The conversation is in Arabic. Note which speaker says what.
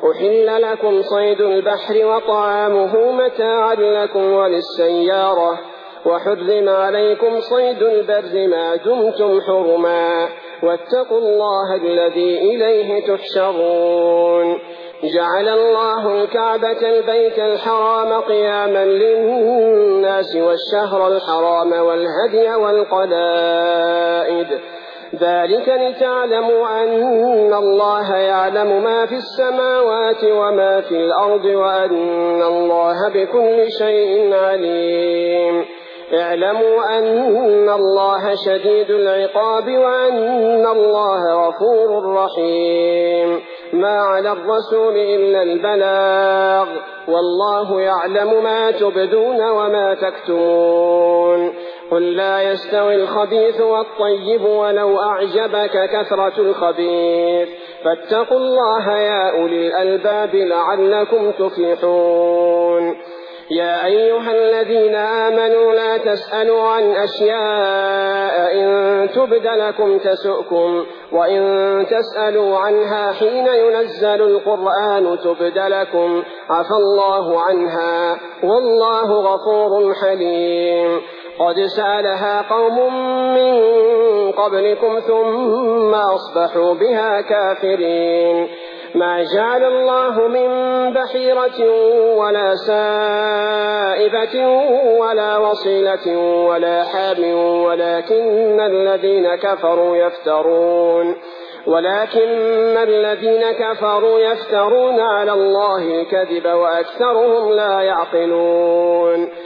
Speaker 1: أحل لكم صيد البحر وطعامه متاعا لكم وللسيارة وحرم عليكم صيد البر ما دمتم حرما واتقوا الله الذي إليه تحشرون جعل الله الكعبة البيت الحرام قياما للناس والشهر الحرام والهدي والقلائد ذلك لتعلموا أن الله يعلم ما في السماوات وما في الأرض وأن الله بكل شيء عليم اعلموا أن الله شديد العقاب وأن الله غفور رحيم ما على الرسول إلا البلاغ والله يعلم ما تبدون وما تكتمون قل لا يستوي الخبيث والطيب ولو أعجبك كثرة الخبيث فاتقوا الله يا أولي الألباب لعلكم تفلحون يا أيها الذين آمنوا لا تسألوا عن أشياء إن تبد لكم تسؤكم وإن تسألوا عنها حين ينزل القرآن تبد لكم عفى الله عنها والله غفور حليم قد سألها قوم من قبلكم ثم أصبحوا بها كافرين ما جعل الله من بحيرة ولا سائبة ولا وصيلة ولا حام ولكن الذين كفروا يفترون على الله الكذب وأكثرهم لا يعقلون